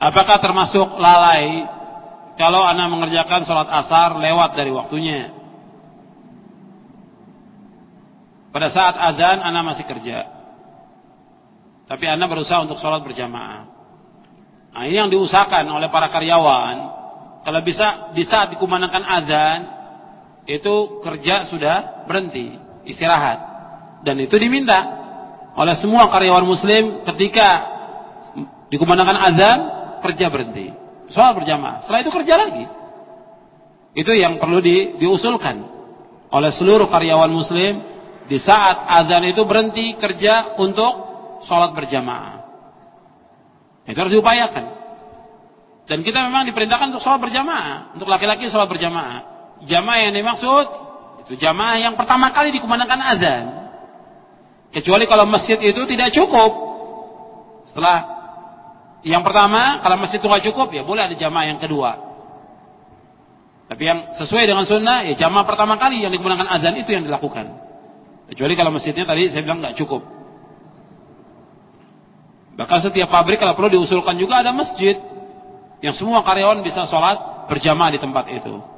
Apakah termasuk lalai kalau Anda mengerjakan sholat asar lewat dari waktunya? Pada saat azan Anda masih kerja, tapi Anda berusaha untuk sholat berjamaah. Nah, ini yang diusahakan oleh para karyawan. Kalau bisa di saat dikumandangkan azan, itu kerja sudah berhenti, istirahat. Dan itu diminta oleh semua karyawan muslim ketika dikumandangkan azan, kerja berhenti, sholat berjamaah. Setelah itu kerja lagi. Itu yang perlu diusulkan oleh seluruh karyawan muslim. Di saat azan itu berhenti kerja untuk sholat berjamaah. Itu harus diupayakan. Dan kita memang diperintahkan untuk sholat berjamaah. Untuk laki-laki sholat berjamaah. Jamaah yang dimaksud itu jamaah yang pertama kali dikumandangkan azan. Kecuali kalau masjid itu tidak cukup. Setelah yang pertama, kalau masjid itu tidak cukup, ya boleh ada jamaah yang kedua. Tapi yang sesuai dengan sunnah, ya jamaah pertama kali yang dikumandangkan azan itu yang dilakukan. Kecuali kalau masjidnya tadi saya bilang nggak cukup. Bahkan setiap pabrik kalau perlu diusulkan juga ada masjid yang semua karyawan bisa sholat berjamaah di tempat itu.